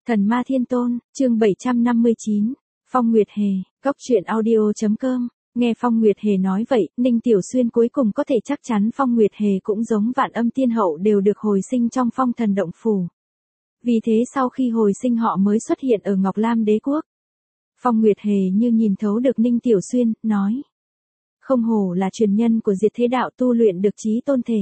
Thần Ma Thiên Tôn, chương 759, Phong Nguyệt Hề, Cốc truyện audio.com. Nghe Phong Nguyệt Hề nói vậy, Ninh Tiểu Xuyên cuối cùng có thể chắc chắn Phong Nguyệt Hề cũng giống Vạn Âm Tiên Hậu đều được hồi sinh trong Phong Thần Động Phủ. Vì thế sau khi hồi sinh họ mới xuất hiện ở Ngọc Lam Đế Quốc. Phong Nguyệt Hề như nhìn thấu được Ninh Tiểu Xuyên, nói. Không hổ là truyền nhân của Diệt Thế Đạo tu luyện được chí tôn thể.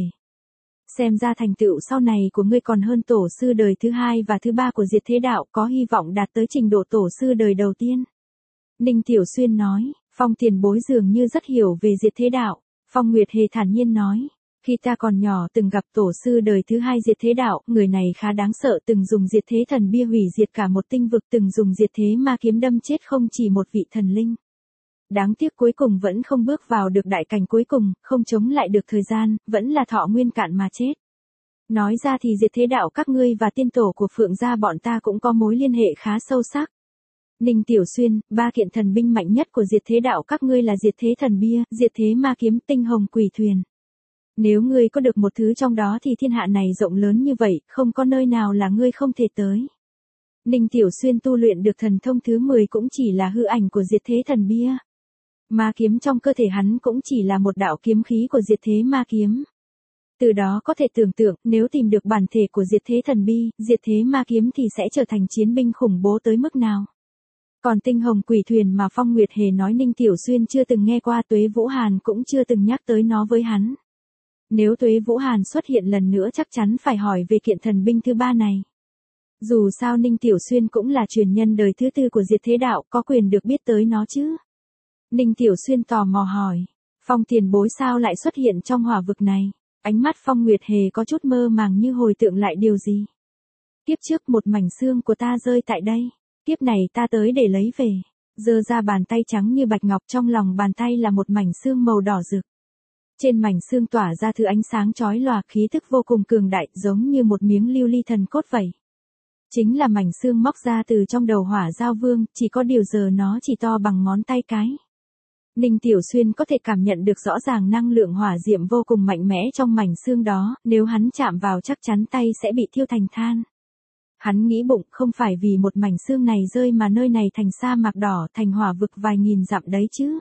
Xem ra thành tựu sau này của ngươi còn hơn tổ sư đời thứ 2 và thứ 3 của Diệt Thế Đạo, có hy vọng đạt tới trình độ tổ sư đời đầu tiên. Ninh Tiểu Xuyên nói, Phong tiền bối dường như rất hiểu về Diệt Thế Đạo. Phong Nguyệt Hề thản nhiên nói, khi ta còn nhỏ từng gặp tổ sư đời thứ 2 Diệt Thế Đạo, người này khá đáng sợ, từng dùng Diệt Thế Thần Bia hủy diệt cả một tinh vực, từng dùng Diệt Thế Ma Kiếm đâm chết không chỉ một vị thần linh. Đáng tiếc cuối cùng vẫn không bước vào được đại cảnh cuối cùng, không chống lại được thời gian, vẫn là thọ nguyên cạn mà chết. Nói ra thì Diệt Thế Đạo các ngươi và tiên tổ của Phượng gia bọn ta cũng có mối liên hệ khá sâu sắc. Ninh Tiểu Xuyên, 3 kiện thần binh mạnh nhất của Diệt Thế Đạo các ngươi là Diệt Thế Thần Bia, Diệt Thế Ma Kiếm, Tinh Hồng Quỷ Thuyền. Nếu ngươi có được một thứ trong đó thì thiên hạ này rộng lớn như vậy, không có nơi nào là ngươi không thể tới. Ninh Tiểu Xuyên tu luyện được thần thông thứ 10 cũng chỉ là hư ảnh của Diệt Thế Thần Bia. Ma kiếm trong cơ thể hắn cũng chỉ là một đạo kiếm khí của Diệt Thế Ma Kiếm. Từ đó có thể tưởng tượng, nếu tìm được bản thể của Diệt Thế Thần Bi, Diệt Thế Ma Kiếm thì sẽ trở thành chiến binh khủng bố tới mức nào. Còn Tinh Hồng Quỷ Thuyền mà Phong Nguyệt Hề nói Ninh Tiểu Xuyên chưa từng nghe qua, Tuế Vũ Hàn cũng chưa từng nhắc tới nó với hắn. Nếu Tuế Vũ Hàn xuất hiện lần nữa chắc chắn phải hỏi về kiện thần binh thứ 3 này. Dù sao Ninh Tiểu Xuyên cũng là truyền nhân đời thứ 4 của Diệt Thế Đạo, có quyền được biết tới nó chứ. Ninh Tiểu Xuyên tò mò hỏi, Phong tiền bối sao lại xuất hiện trong hỏa vực này? Ánh mắt Phong Nguyệt Hề có chút mơ màng như hồi tưởng lại điều gì. Kiếp trước một mảnh xương của ta rơi tại đây, kiếp này ta tới để lấy về. Giơ ra bàn tay trắng như bạch ngọc, trong lòng bàn tay là một mảnh xương màu đỏ rực. Trên mảnh xương tỏa ra thứ ánh sáng chói lòa, khí thức vô cùng cường đại, giống như một miếng lưu ly thần cốt vậy. Chính là mảnh xương móc ra từ trong đầu Hỏa Giao Vương, chỉ có điều giờ nó chỉ to bằng ngón tay cái. Ninh Tiểu Xuyên có thể cảm nhận được rõ ràng năng lượng hỏa diệm vô cùng mạnh mẽ trong mảnh xương đó, nếu hắn chạm vào chắc chắn tay sẽ bị thiêu thành than. Hắn nghĩ bụng, không phải vì một mảnh xương này rơi mà nơi này thành sa mạc đỏ, thành hỏa vực vài nghìn dặm đấy chứ.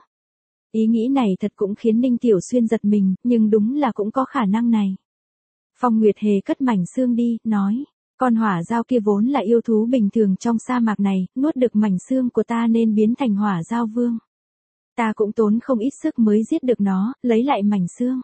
Ý nghĩ này thật cũng khiến Ninh Tiểu Xuyên giật mình, nhưng đúng là cũng có khả năng này. Phong Nguyệt Hề cất mảnh xương đi, nói, con hỏa giao kia vốn là yêu thú bình thường trong sa mạc này, nuốt được mảnh xương của ta nên biến thành Hỏa Giao Vương. Ta cũng tốn không ít sức mới giết được nó, lấy lại mảnh xương.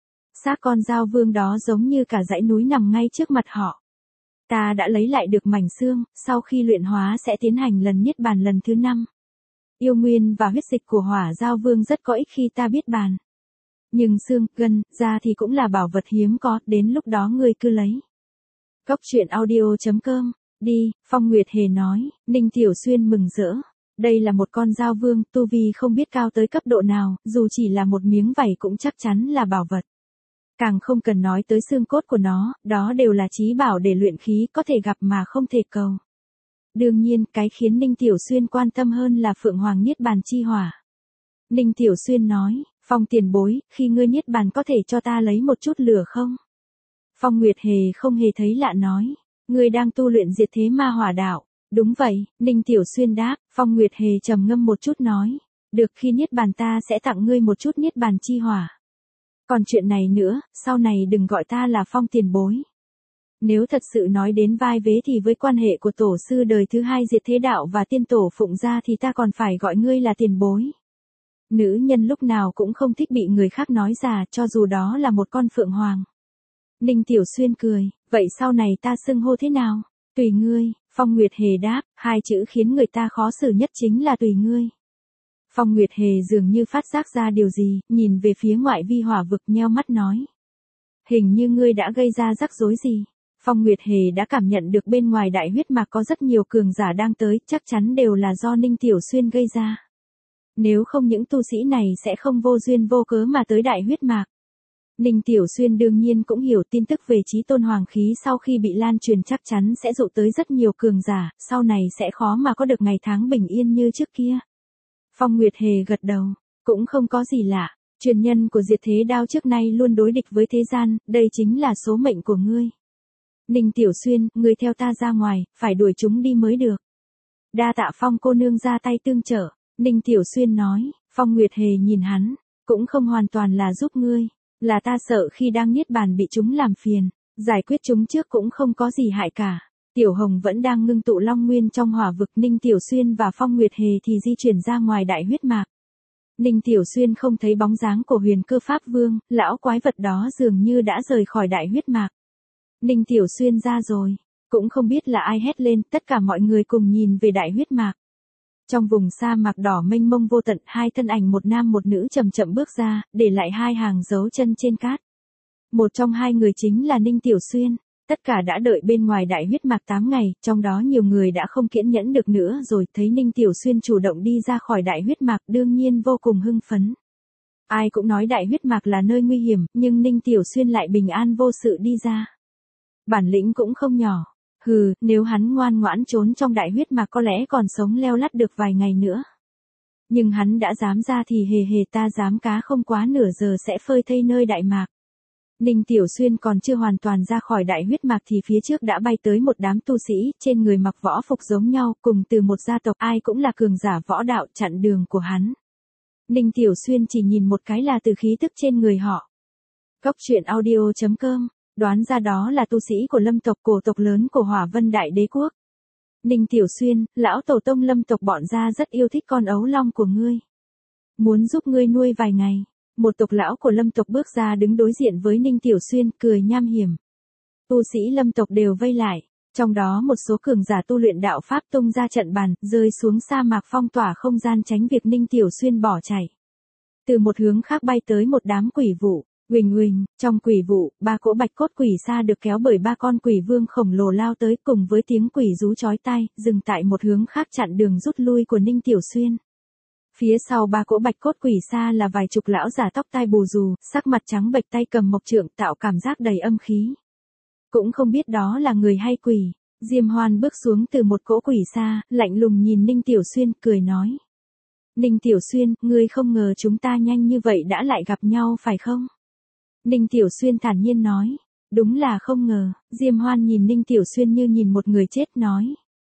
Xác con Giao Vương đó giống như cả dãy núi nằm ngay trước mặt họ. Ta đã lấy lại được mảnh xương, sau khi luyện hóa sẽ tiến hành lần niết bàn lần thứ 5. Yêu nguyên và huyết dịch của Hỏa Giao Vương rất có ích khi ta biết bàn. Nhưng xương, gân, da thì cũng là bảo vật hiếm có, đến lúc đó ngươi cứ lấy. Cốc truyện audio.com, đi, Phong Nguyệt Hề nói. Ninh Tiểu Xuyên mừng rỡ. Đây là một con Giao Vương, tu vi không biết cao tới cấp độ nào, dù chỉ là một miếng vảy cũng chắc chắn là bảo vật. Càng không cần nói tới xương cốt của nó, đó đều là chí bảo để luyện khí, có thể gặp mà không thể cầu. Đương nhiên, cái khiến Ninh Tiểu Xuyên quan tâm hơn là Phượng Hoàng Niết Bàn chi hỏa. Ninh Tiểu Xuyên nói, Phong tiền bối, khi ngươi niết bàn có thể cho ta lấy một chút lửa không? Phong Nguyệt Hề không hề thấy lạ nói, ngươi đang tu luyện Diệt Thế Ma Hỏa Đạo. Đúng vậy, Ninh Tiểu Xuyên đáp. Phong Nguyệt Hề trầm ngâm một chút nói, được, khi niết bàn ta sẽ tặng ngươi một chút niết bàn chi hỏa. Còn chuyện này nữa, sau này đừng gọi ta là Phong tiền bối. Nếu thật sự nói đến vai vế thì với quan hệ của tổ sư đời thứ 2 Diệt Thế Đạo và tiên tổ Phụng gia thì ta còn phải gọi ngươi là tiền bối. Nữ nhân lúc nào cũng không thích bị người khác nói già, cho dù đó là một con phượng hoàng. Ninh Tiểu Xuyên cười, vậy sau này ta xưng hô thế nào? Tùy ngươi. Phong Nguyệt Hề đáp, 2 chữ khiến người ta khó xử nhất chính là tùy ngươi. Phong Nguyệt Hề dường như phát giác ra điều gì, nhìn về phía ngoại vi hỏa vực nheo mắt nói. Hình như ngươi đã gây ra rắc rối gì. Phong Nguyệt Hề đã cảm nhận được bên ngoài đại huyết mạc có rất nhiều cường giả đang tới, chắc chắn đều là do Ninh Tiểu Xuyên gây ra. Nếu không những tu sĩ này sẽ không vô duyên vô cớ mà tới đại huyết mạc. Ninh Tiểu Xuyên đương nhiên cũng hiểu tin tức về chí tôn hoàng khí sau khi bị lan truyền chắc chắn sẽ dụ tới rất nhiều cường giả, sau này sẽ khó mà có được ngày tháng bình yên như trước kia. Phong Nguyệt Hề gật đầu, cũng không có gì lạ, truyền nhân của Diệt Thế Đao trước nay luôn đối địch với thế gian, đây chính là số mệnh của ngươi. Ninh Tiểu Xuyên, ngươi theo ta ra ngoài, phải đuổi chúng đi mới được. Đa tạ Phong cô nương ra tay tương trợ, Ninh Tiểu Xuyên nói. Phong Nguyệt Hề nhìn hắn, cũng không hoàn toàn là giúp ngươi, là ta sợ khi đang niết bàn bị chúng làm phiền, giải quyết chúng trước cũng không có gì hại cả. Tiểu Hồng vẫn đang ngưng tụ long nguyên trong hỏa vực, Ninh Tiểu Xuyên và Phong Nguyệt Hề thì di chuyển ra ngoài đại huyết mạc. Ninh Tiểu Xuyên không thấy bóng dáng của Huyền Cơ Pháp Vương, lão quái vật đó dường như đã rời khỏi đại huyết mạc. Ninh Tiểu Xuyên ra rồi, cũng không biết là ai hét lên, tất cả mọi người cùng nhìn về đại huyết mạc. Trong vùng sa mạc đỏ mênh mông vô tận, hai thân ảnh một nam một nữ chậm chậm bước ra, để lại hai hàng dấu chân trên cát. Một trong hai người chính là Ninh Tiểu Xuyên. Tất cả đã đợi bên ngoài đại huyết mạc 8 ngày, trong đó nhiều người đã không kiên nhẫn được nữa rồi, thấy Ninh Tiểu Xuyên chủ động đi ra khỏi đại huyết mạc đương nhiên vô cùng hưng phấn. Ai cũng nói đại huyết mạc là nơi nguy hiểm, nhưng Ninh Tiểu Xuyên lại bình an vô sự đi ra. Bản lĩnh cũng không nhỏ. Hừ, nếu hắn ngoan ngoãn trốn trong đại huyết mạc có lẽ còn sống leo lắt được vài ngày nữa. Nhưng hắn đã dám ra thì hề hề, ta dám cá không quá nửa giờ sẽ phơi thây nơi đại mạc. Ninh Tiểu Xuyên còn chưa hoàn toàn ra khỏi đại huyết mạc thì phía trước đã bay tới một đám tu sĩ, trên người mặc võ phục giống nhau, cùng từ một gia tộc, ai cũng là cường giả võ đạo, chặn đường của hắn. Ninh Tiểu Xuyên chỉ nhìn một cái là từ khí tức trên người họ. Cốc truyện audio.com, đoán ra đó là tu sĩ của Lâm tộc, cổ tộc lớn của Hỏa Vân Đại Đế quốc. Ninh Tiểu Xuyên, lão tổ tông Lâm tộc bọn gia rất yêu thích con ấu long của ngươi. Muốn giúp ngươi nuôi vài ngày. Một tộc lão của Lâm tộc bước ra đứng đối diện với Ninh Tiểu Xuyên, cười nham hiểm. Tu sĩ Lâm tộc đều vây lại, trong đó một số cường giả tu luyện đạo pháp tung ra trận bàn, rơi xuống sa mạc phong tỏa không gian tránh việc Ninh Tiểu Xuyên bỏ chạy. Từ một hướng khác bay tới một đám quỷ vụ, uỳnh uỳnh, trong quỷ vụ, 3 cỗ bạch cốt quỷ sa được kéo bởi 3 con quỷ vương khổng lồ lao tới, cùng với tiếng quỷ rú chói tai, dừng tại một hướng khác chặn đường rút lui của Ninh Tiểu Xuyên. Phía sau 3 cỗ bạch cốt quỷ sa là vài chục lão giả tóc tai bù xù, sắc mặt trắng bệch, tay cầm mộc trượng, tạo cảm giác đầy âm khí. Cũng không biết đó là người hay quỷ. Diêm Hoan bước xuống từ một cỗ quỷ sa, lạnh lùng nhìn Ninh Tiểu Xuyên, cười nói. Ninh Tiểu Xuyên, ngươi không ngờ chúng ta nhanh như vậy đã lại gặp nhau phải không? Ninh Tiểu Xuyên thản nhiên nói. Đúng là không ngờ. Diêm Hoan nhìn Ninh Tiểu Xuyên như nhìn một người chết, nói.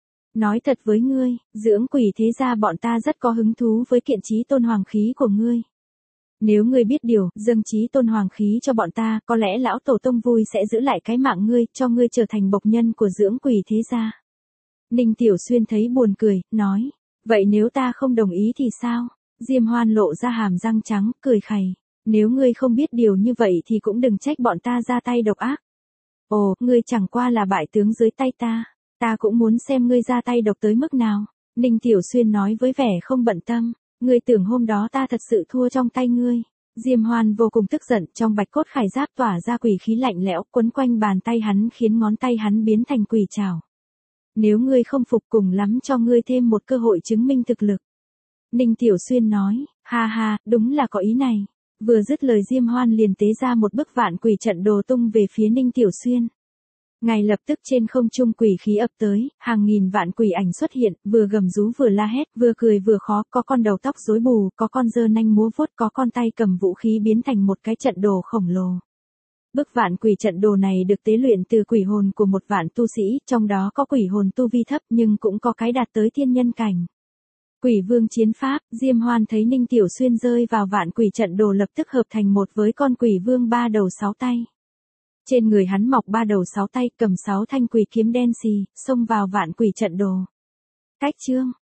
Nói thật với ngươi, dưỡng quỷ thế gia bọn ta rất có hứng thú với kiện chí tôn hoàng khí của ngươi. Nếu ngươi biết điều, dâng chí tôn hoàng khí cho bọn ta, có lẽ lão tổ tông vui sẽ giữ lại cái mạng ngươi, cho ngươi trở thành bộc nhân của dưỡng quỷ thế gia. Ninh Tiểu Xuyên thấy buồn cười, nói, vậy nếu ta không đồng ý thì sao? Diêm Hoan lộ ra hàm răng trắng, cười khẩy, nếu ngươi không biết điều như vậy thì cũng đừng trách bọn ta ra tay độc ác. Ồ, ngươi chẳng qua là bại tướng dưới tay ta. Ta cũng muốn xem ngươi ra tay độc tới mức nào. Ninh Tiểu Xuyên nói với vẻ không bận tâm. Ngươi tưởng hôm đó ta thật sự thua trong tay ngươi. Diêm Hoan vô cùng tức giận, trong bạch cốt khải giáp tỏa ra quỷ khí lạnh lẽo, quấn quanh bàn tay hắn khiến ngón tay hắn biến thành quỷ trảo. Nếu ngươi không phục, cùng lắm cho ngươi thêm một cơ hội chứng minh thực lực. Ninh Tiểu Xuyên nói, ha ha, đúng là có ý này. Vừa dứt lời Diêm Hoan liền tế ra một bức vạn quỷ trận đồ tung về phía Ninh Tiểu Xuyên. Ngay lập tức trên không trung quỷ khí ập tới, hàng nghìn vạn quỷ ảnh xuất hiện, vừa gầm rú vừa la hét, vừa cười vừa khó, có con đầu tóc rối bù, có con giơ nanh múa vuốt, có con tay cầm vũ khí biến thành một cái trận đồ khổng lồ. Bức vạn quỷ trận đồ này được tế luyện từ quỷ hồn của một vạn tu sĩ, trong đó có quỷ hồn tu vi thấp nhưng cũng có cái đạt tới thiên nhân cảnh. Quỷ vương chiến pháp, Diêm Hoan thấy Ninh Tiểu Xuyên rơi vào vạn quỷ trận đồ lập tức hợp thành một với con quỷ vương 3 đầu 6 tay. Trên người hắn mọc 3 đầu 6 tay, cầm 6 thanh quỷ kiếm đen xì, xông vào vạn quỷ trận đồ. Cách chương